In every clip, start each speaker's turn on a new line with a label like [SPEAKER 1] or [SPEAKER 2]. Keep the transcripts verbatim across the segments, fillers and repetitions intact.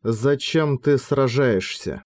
[SPEAKER 1] Зачем ты сражаешься?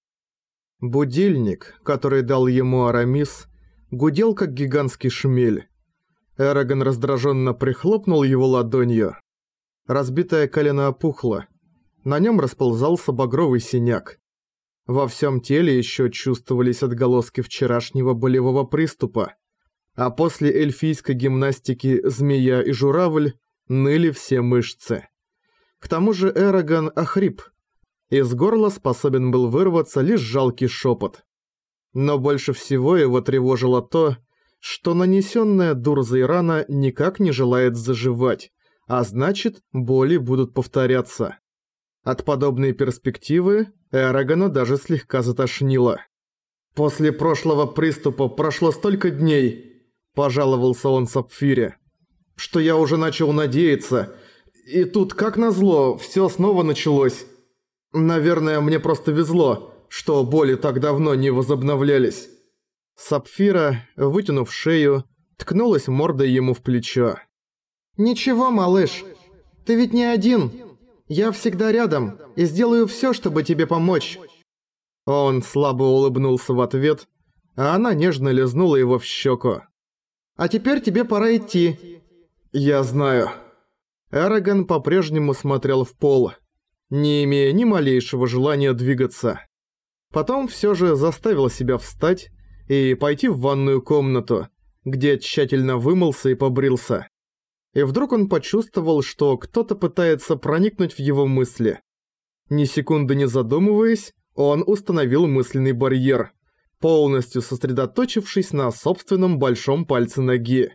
[SPEAKER 1] Будильник, который дал ему Арамис, гудел как гигантский шмель. Эрагон раздраженно прихлопнул его ладонью. Разбитое колено опухло. На нем расползался багровый синяк. Во всем теле еще чувствовались отголоски вчерашнего болевого приступа. А после эльфийской гимнастики «Змея и журавль» ныли все мышцы. К тому же Эрагон охрип. Из горла способен был вырваться лишь жалкий шепот. Но больше всего его тревожило то, что нанесенная Дурзой рана никак не желает заживать, а значит, боли будут повторяться. От подобной перспективы Эрагона даже слегка затошнило. «После прошлого приступа прошло столько дней», – пожаловался он Сапфире, – «что я уже начал надеяться, и тут, как назло, все снова началось. Наверное, мне просто везло, что боли так давно не возобновлялись». Сапфира, вытянув шею, ткнулась мордой ему в плечо. «Ничего, малыш, ты ведь не один. Я всегда рядом и сделаю все, чтобы тебе помочь». Он слабо улыбнулся в ответ, а она нежно лизнула его в щеку. «А теперь тебе пора идти». «Я знаю». Эрагон по-прежнему смотрел в пол, не имея ни малейшего желания двигаться. Потом все же заставил себя встать и пойти в ванную комнату, где тщательно вымылся и побрился. И вдруг он почувствовал, что кто-то пытается проникнуть в его мысли. Ни секунды не задумываясь, он установил мысленный барьер, полностью сосредоточившись на собственном большом пальце ноги.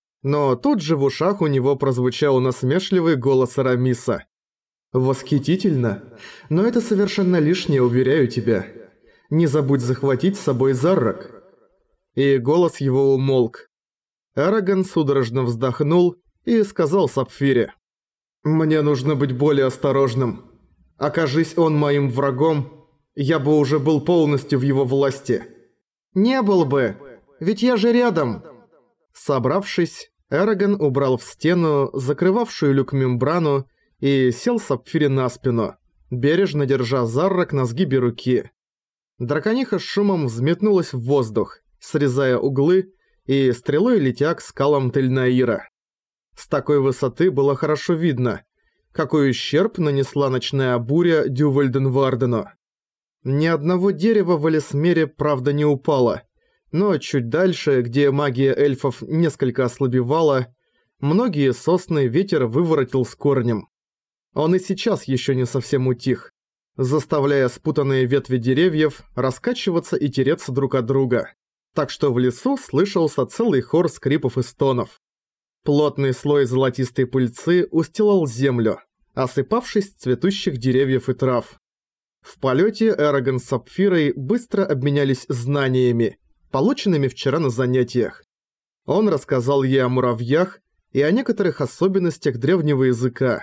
[SPEAKER 1] Но тут же в ушах у него прозвучал насмешливый голос Арамиса. «Восхитительно, но это совершенно лишнее, уверяю тебя. Не забудь захватить с собой Заррак». И голос его умолк. Эрагон судорожно вздохнул и сказал Сапфире: «Мне нужно быть более осторожным. Окажись он моим врагом, я бы уже был полностью в его власти». «Не был бы, ведь я же рядом». Собравшись, Эрагон убрал в стену, закрывавшую люк-мембрану, и сел Сапфире на спину, бережно держа Заррак на сгибе руки. Дракониха с шумом взметнулась в воздух, срезая углы и стрелой летя к скалам Тельнаира. С такой высоты было хорошо видно, какой ущерб нанесла ночная буря Дювальденвардену. Ни одного дерева в Элисмере, правда, не упало, но чуть дальше, где магия эльфов несколько ослабевала, многие сосны ветер выворотил с корнем. Он и сейчас еще не совсем утих, заставляя спутанные ветви деревьев раскачиваться и тереться друг от друга, так что в лесу слышался целый хор скрипов и стонов. Плотный слой золотистой пыльцы устилал землю, осыпавшись с цветущих деревьев и трав. В полете Эрагон с Сапфирой быстро обменялись знаниями, полученными вчера на занятиях. Он рассказал ей о муравьях и о некоторых особенностях древнего языка,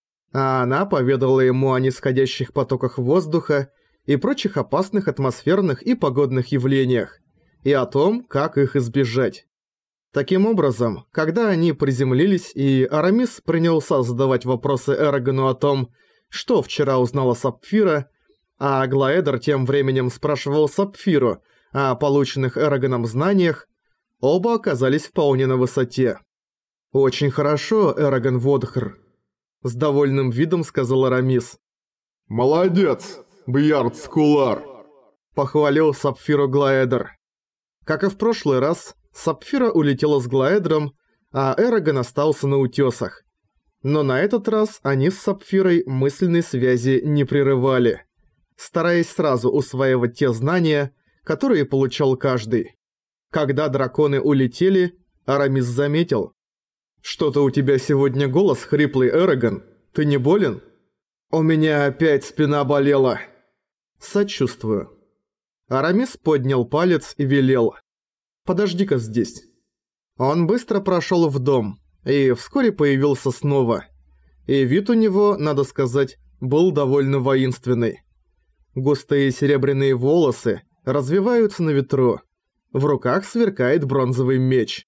[SPEAKER 1] а она поведала ему о нисходящих потоках воздуха и прочих опасных атмосферных и погодных явлениях, и о том, как их избежать. Таким образом, когда они приземлились и Арамис принялся задавать вопросы Эрагону о том, что вчера узнала Сапфира, а Глаэдер тем временем спрашивал Сапфиру о полученных Эрагоном знаниях, оба оказались вполне на высоте. «Очень хорошо, Эрагон Водхр», — с довольным видом сказал Арамис.
[SPEAKER 2] «Молодец, Бьярд Скулар»,
[SPEAKER 1] — похвалил Сапфиру Глаэдер. Как и в прошлый раз, Сапфира улетела с Глаэдром, а Эрагон остался на утесах. Но на этот раз они с Сапфирой мысленной связи не прерывали, стараясь сразу усваивать те знания, которые получал каждый. Когда драконы улетели, Арамис заметил: «Что-то у тебя сегодня голос хриплый, Эрагон. Ты не болен?» «У меня опять спина болела». «Сочувствую». Арамис поднял палец и велел: «Подожди-ка здесь». Он быстро прошел в дом и вскоре появился снова. И вид у него, надо сказать, был довольно воинственный. Густые серебряные волосы развиваются на ветру. В руках сверкает бронзовый меч.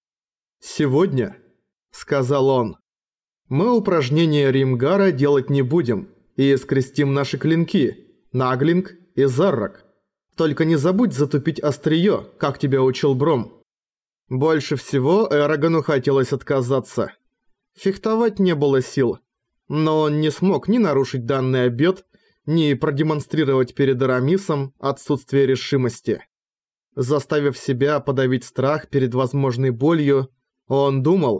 [SPEAKER 1] «Сегодня», — сказал он, — «мы упражнения Римгара делать не будем, и скрестим наши клинки, Наглинг и Заррак. Только не забудь затупить остриё, как тебя учил Бром». Больше всего Эрагану хотелось отказаться. Фехтовать не было сил, но он не смог ни нарушить данный обет, ни продемонстрировать перед Арамисом отсутствие решимости. Заставив себя подавить страх перед возможной болью, он думал: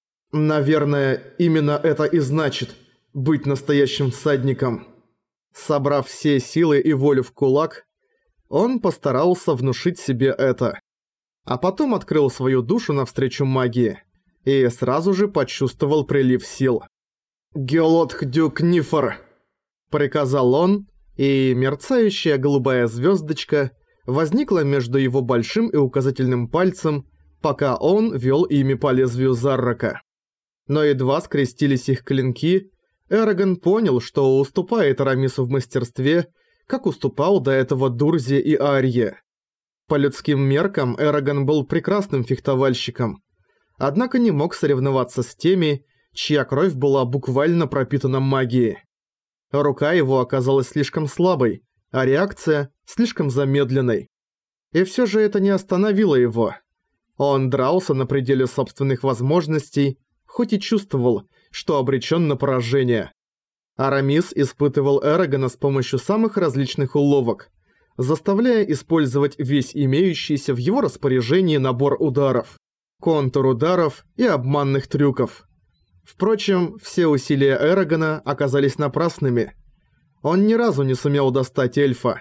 [SPEAKER 1] «Наверное, именно это и значит быть настоящим всадником». Собрав все силы и волю в кулак, он постарался внушить себе это. А потом открыл свою душу навстречу магии и сразу же почувствовал прилив сил. «Геолотхдюк Нифор!» – приказал он, и мерцающая голубая звездочка возникла между его большим и указательным пальцем, пока он вел ими по лезвию Заррака. Но едва скрестились их клинки, Эрагон понял, что уступает Арамису в мастерстве, как уступал до этого Дурзе и Арье. По людским меркам Эрагон был прекрасным фехтовальщиком, однако не мог соревноваться с теми, чья кровь была буквально пропитана магией. Рука его оказалась слишком слабой, а реакция слишком замедленной. И все же это не остановило его. Он дрался на пределе собственных возможностей, хоть и чувствовал, что обречен на поражение. Арамис испытывал Эрагона с помощью самых различных уловок, заставляя использовать весь имеющийся в его распоряжении набор ударов, контур ударов и обманных трюков. Впрочем, все усилия Эрагона оказались напрасными. Он ни разу не сумел достать эльфа.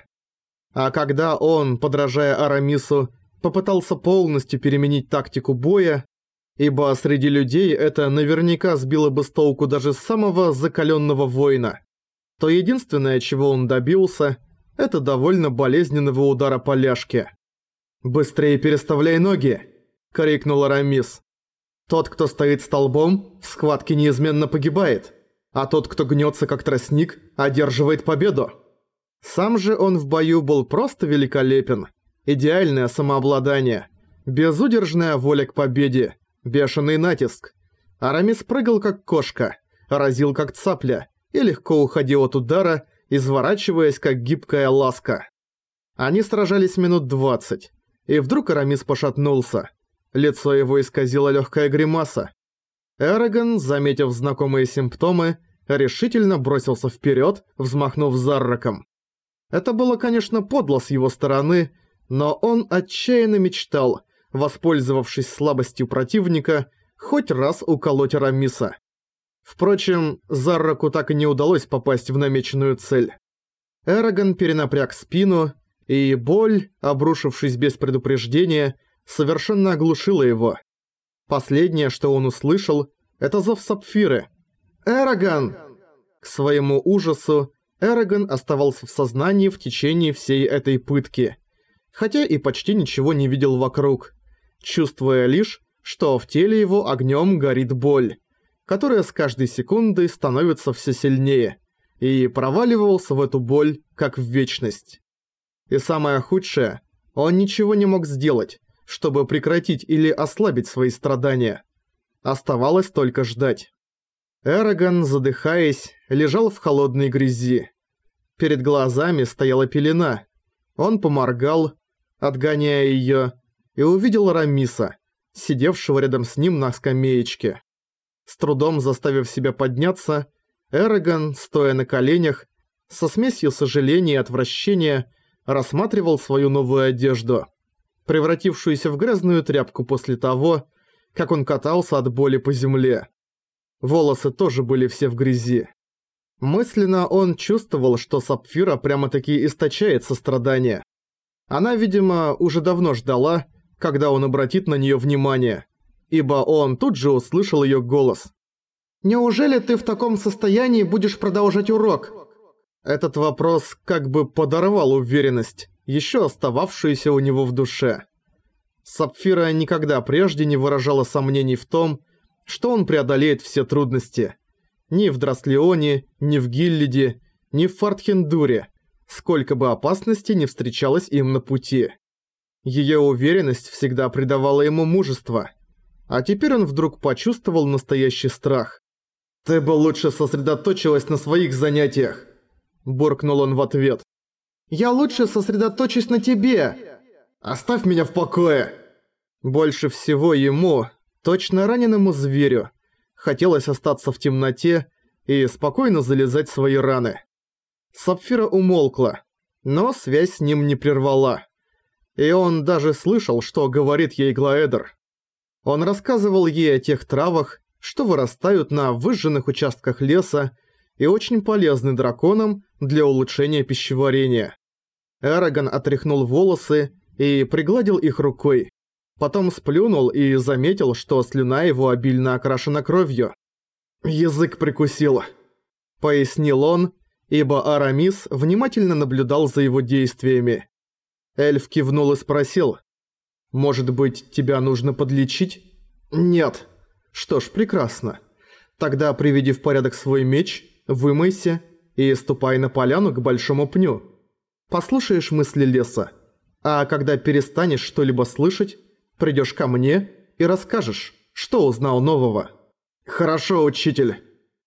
[SPEAKER 1] А когда он, подражая Арамису, попытался полностью переменить тактику боя, ибо среди людей это наверняка сбило бы с толку даже самого закаленного воина, то единственное, чего он добился, это довольно болезненного удара по ляжке. «Быстрее переставляй ноги!» – крикнул Арамис. «Тот, кто стоит столбом, в схватке неизменно погибает, а тот, кто гнется как тростник, одерживает победу». Сам же он в бою был просто великолепен. Идеальное самообладание, безудержная воля к победе, бешеный натиск. Арамис прыгал как кошка, разил как цапля и легко уходил от удара, изворачиваясь как гибкая ласка. Они сражались минут двадцать, и вдруг Арамис пошатнулся. Лицо его исказило легкая гримаса. Эрагон, заметив знакомые симптомы, решительно бросился вперед, взмахнув Зарраком. Это было, конечно, подло с его стороны, но он отчаянно мечтал, воспользовавшись слабостью противника, хоть раз уколоть Арамиса. Впрочем, Зарраку так и не удалось попасть в намеченную цель. Эрагон перенапряг спину, и боль, обрушившись без предупреждения, совершенно оглушила его. Последнее, что он услышал, это зов Сапфиры. «Эрагон!» К своему ужасу, Эрагон оставался в сознании в течение всей этой пытки, хотя и почти ничего не видел вокруг, чувствуя лишь, что в теле его огнем горит боль, которая с каждой секундой становится все сильнее, и проваливался в эту боль, как в вечность. И самое худшее, он ничего не мог сделать, чтобы прекратить или ослабить свои страдания. Оставалось только ждать. Эрагон, задыхаясь, лежал в холодной грязи. Перед глазами стояла пелена. Он поморгал, отгоняя её, и увидел Арамиса, сидевшего рядом с ним на скамеечке. С трудом заставив себя подняться, Эрагон, стоя на коленях, со смесью сожаления и отвращения, рассматривал свою новую одежду, превратившуюся в грязную тряпку после того, как он катался от боли по земле. Волосы тоже были все в грязи. Мысленно он чувствовал, что Сапфира прямо-таки источает сострадание. Она, видимо, уже давно ждала, когда он обратит на неё внимание, ибо он тут же услышал её голос. «Неужели ты в таком состоянии будешь продолжать урок?» Этот вопрос как бы подорвал уверенность, ещё остававшуюся у него в душе. Сапфира никогда прежде не выражала сомнений в том, что он преодолеет все трудности. Ни в Драслеоне, ни в Гиллиде, ни в Фартхендуре, сколько бы опасностей не встречалось им на пути. Её уверенность всегда придавала ему мужество. А теперь он вдруг почувствовал настоящий страх. «Ты бы лучше сосредоточилась на своих занятиях», – буркнул он в ответ. «Я лучше сосредоточусь на тебе! Оставь меня в покое!» Больше всего ему, точно раненому зверю, хотелось остаться в темноте и спокойно залезать в свои раны. Сапфира умолкла, но связь с ним не прервала. И он даже слышал, что говорит ей Глоэдер. Он рассказывал ей о тех травах, что вырастают на выжженных участках леса и очень полезны драконам для улучшения пищеварения. Эрагон отряхнул волосы и пригладил их рукой. Потом сплюнул и заметил, что слюна его обильно окрашена кровью. «Язык прикусил», — пояснил он, ибо Арамис внимательно наблюдал за его действиями. Эльф кивнул и спросил: «Может быть, тебя нужно подлечить?» «Нет». «Что ж, прекрасно. Тогда приведи в порядок свой меч, вымойся и ступай на поляну к большому пню. Послушаешь мысли леса, а когда перестанешь что-либо слышать, придешь ко мне и расскажешь, что узнал нового». «Хорошо, учитель».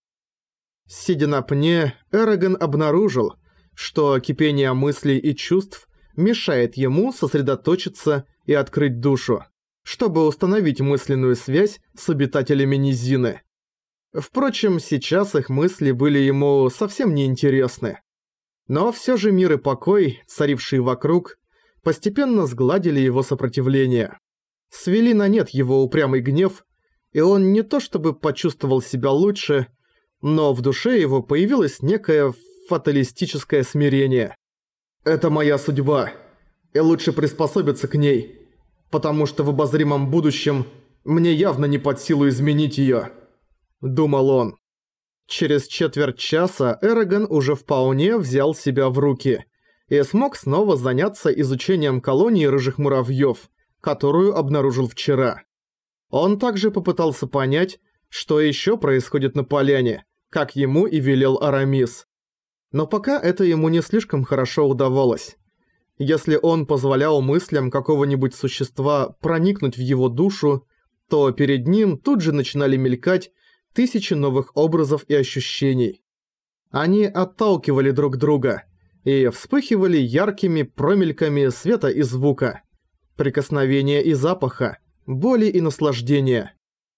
[SPEAKER 1] Сидя на пне, Эрагон обнаружил, что кипение мыслей и чувств мешает ему сосредоточиться и открыть душу, чтобы установить мысленную связь с обитателями низины. Впрочем, сейчас их мысли были ему совсем неинтересны. Но все же мир и покой, царившие вокруг, постепенно сгладили его сопротивление. Свели на нет его упрямый гнев, и он не то чтобы почувствовал себя лучше, но в душе его появилось некое фаталистическое смирение. «Это моя судьба, и лучше приспособиться к ней, потому что в обозримом будущем мне явно не под силу изменить её», — думал он. Через четверть часа Эрагон уже вполне взял себя в руки и смог снова заняться изучением колонии рыжих муравьёв, которую обнаружил вчера. Он также попытался понять, что ещё происходит на поляне, как ему и велел Арамис. Но пока это ему не слишком хорошо удавалось. Если он позволял мыслям какого-нибудь существа проникнуть в его душу, то перед ним тут же начинали мелькать тысячи новых образов и ощущений. Они отталкивали друг друга и вспыхивали яркими промельками света и звука, прикосновения и запаха, боли и наслаждения.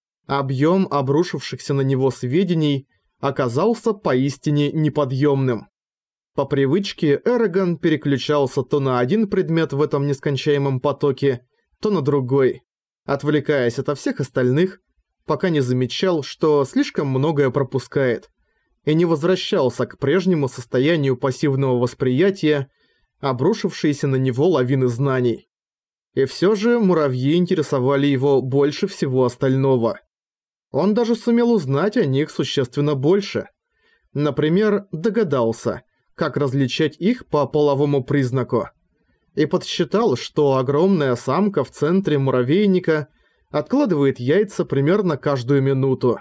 [SPEAKER 1] Объем обрушившихся на него сведений оказался поистине неподъемным. По привычке Эрагон переключался то на один предмет в этом нескончаемом потоке, то на другой, отвлекаясь ото всех остальных, пока не замечал, что слишком многое пропускает, и не возвращался к прежнему состоянию пассивного восприятия, обрушившейся на него лавины знаний. И все же муравьи интересовали его больше всего остального. Он даже сумел узнать о них существенно больше. Например, догадался, как различать их по половому признаку. И подсчитал, что огромная самка в центре муравейника откладывает яйца примерно каждую минуту.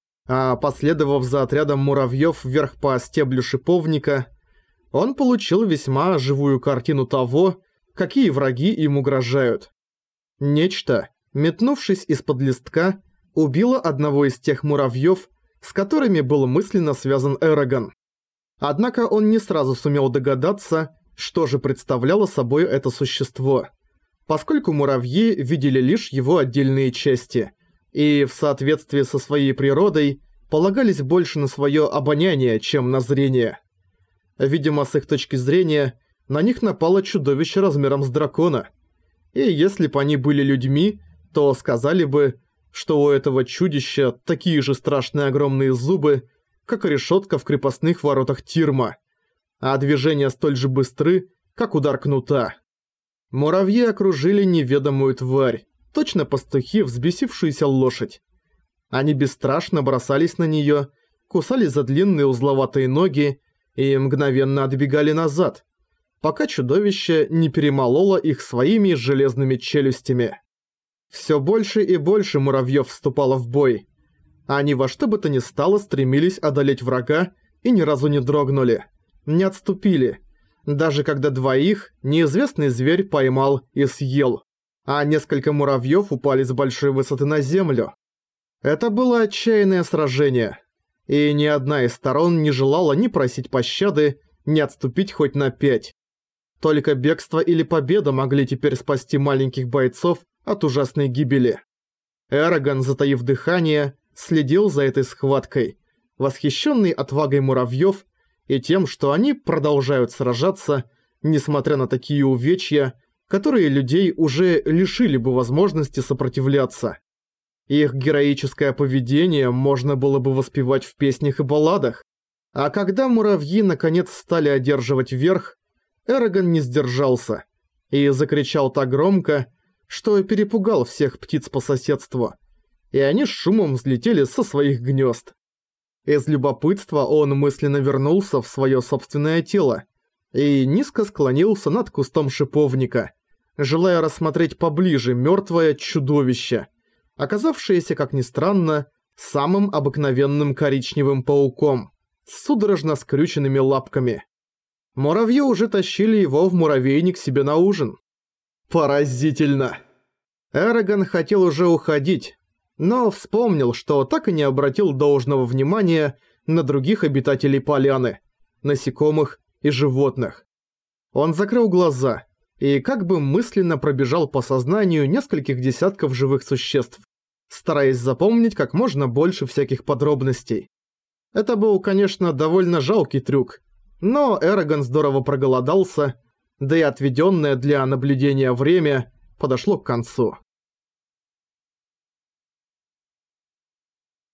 [SPEAKER 1] А последовав за отрядом муравьёв вверх по стеблю шиповника, он получил весьма живую картину того, какие враги им угрожают. Нечто, метнувшись из-под листка, убило одного из тех муравьёв, с которыми был мысленно связан Эрагон. Однако он не сразу сумел догадаться, что же представляло собой это существо, поскольку муравьи видели лишь его отдельные части и, в соответствии со своей природой, полагались больше на своё обоняние, чем на зрение. Видимо, с их точки зрения, на них напало чудовище размером с дракона. И если бы они были людьми, то сказали бы, что у этого чудища такие же страшные огромные зубы, как и решетка в крепостных воротах Тирма, а движения столь же быстры, как удар кнута. Муравьи окружили неведомую тварь, точно пастухи взбесившуюся лошадь. Они бесстрашно бросались на неё, кусались за длинные узловатые ноги и мгновенно отбегали назад, пока чудовище не перемололо их своими железными челюстями. Всё больше и больше муравьёв вступало в бой. Они во что бы то ни стало стремились одолеть врага и ни разу не дрогнули, не отступили, даже когда двоих неизвестный зверь поймал и съел, а несколько муравьёв упали с большой высоты на землю. Это было отчаянное сражение, И ни одна из сторон не желала ни просить пощады, ни отступить хоть на пять. Только бегство или победа могли теперь спасти маленьких бойцов от ужасной гибели. Эрагон, затаив дыхание, следил за этой схваткой, восхищенный отвагой муравьёв и тем, что они продолжают сражаться, несмотря на такие увечья, которые людей уже лишили бы возможности сопротивляться. Их героическое поведение можно было бы воспевать в песнях и балладах. А когда муравьи наконец стали одерживать верх, Эрагон не сдержался и закричал так громко, что перепугал всех птиц по соседству, и они с шумом взлетели со своих гнезд. Из любопытства он мысленно вернулся в свое собственное тело и низко склонился над кустом шиповника, желая рассмотреть поближе мертвое чудовище, оказавшееся, как ни странно, самым обыкновенным коричневым пауком, с судорожно скрюченными лапками. Муравьи уже тащили его в муравейник себе на ужин. Поразительно! Эрагон хотел уже уходить, но вспомнил, что так и не обратил должного внимания на других обитателей поляны, насекомых и животных. Он закрыл глаза и как бы мысленно пробежал по сознанию нескольких десятков живых существ, стараясь запомнить как можно больше всяких подробностей. Это был, конечно, довольно жалкий трюк, но Эрагон здорово проголодался, да и отведенное для наблюдения время подошло к концу.